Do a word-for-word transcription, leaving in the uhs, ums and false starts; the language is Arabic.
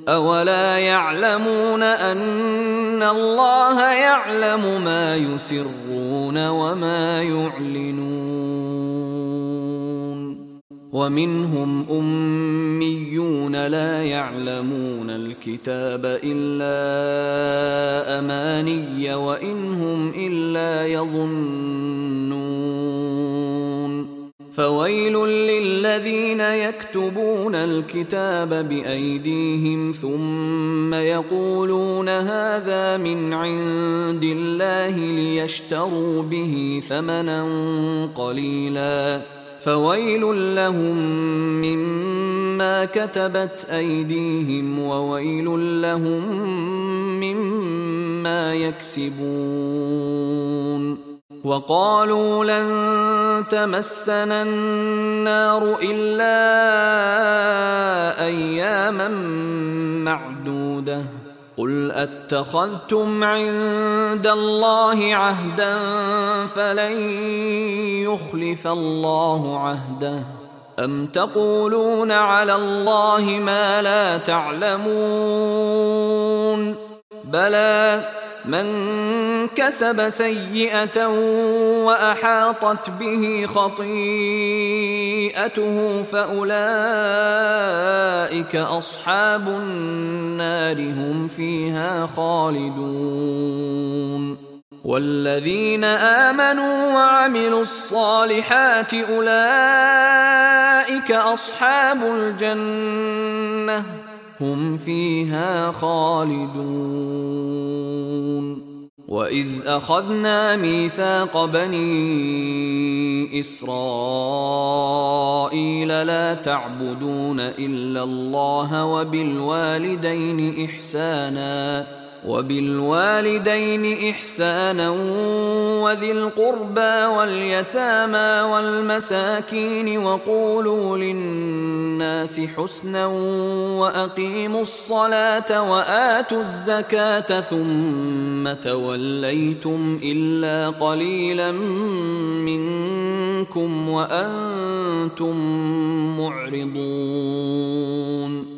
أولا يعلمون أن الله يعلم ما يسرون وما يعلنون. ومنهم أميون لا يعلمون الكتاب إلا أماني وإن هم إلا يظنون. فويل للذين يكتبون الكتاب بأيديهم ثم يقولون هذا من عند الله ليشتروا به ثمنا قليلا فويل لهم مما كتبت أيديهم وويل لهم مما يكسبون. وقالوا لن تمسنا النار إلا أياما معدودة قل أتخذتم عند الله عهدا فلن يخلف الله عهده أم تقولون على الله ما لا تعلمون. بلى من كسب سيئة وأحاطت به خطيئته فأولئك أصحاب النار هم فيها خالدون. والذين آمنوا وعملوا الصالحات أولئك أصحاب الجنة هم فيها خالدون. وإذ أخذنا ميثاق بني إسرائيل لا تعبدون إلا الله وبالوالدين إحسانا وبالوالدين إحسانا وذي القربى واليتامى والمساكين وقولوا للناس حسنا وأقيموا الصلاة وآتوا الزكاة ثم توليتم إلا قليلا منكم وأنتم معرضون.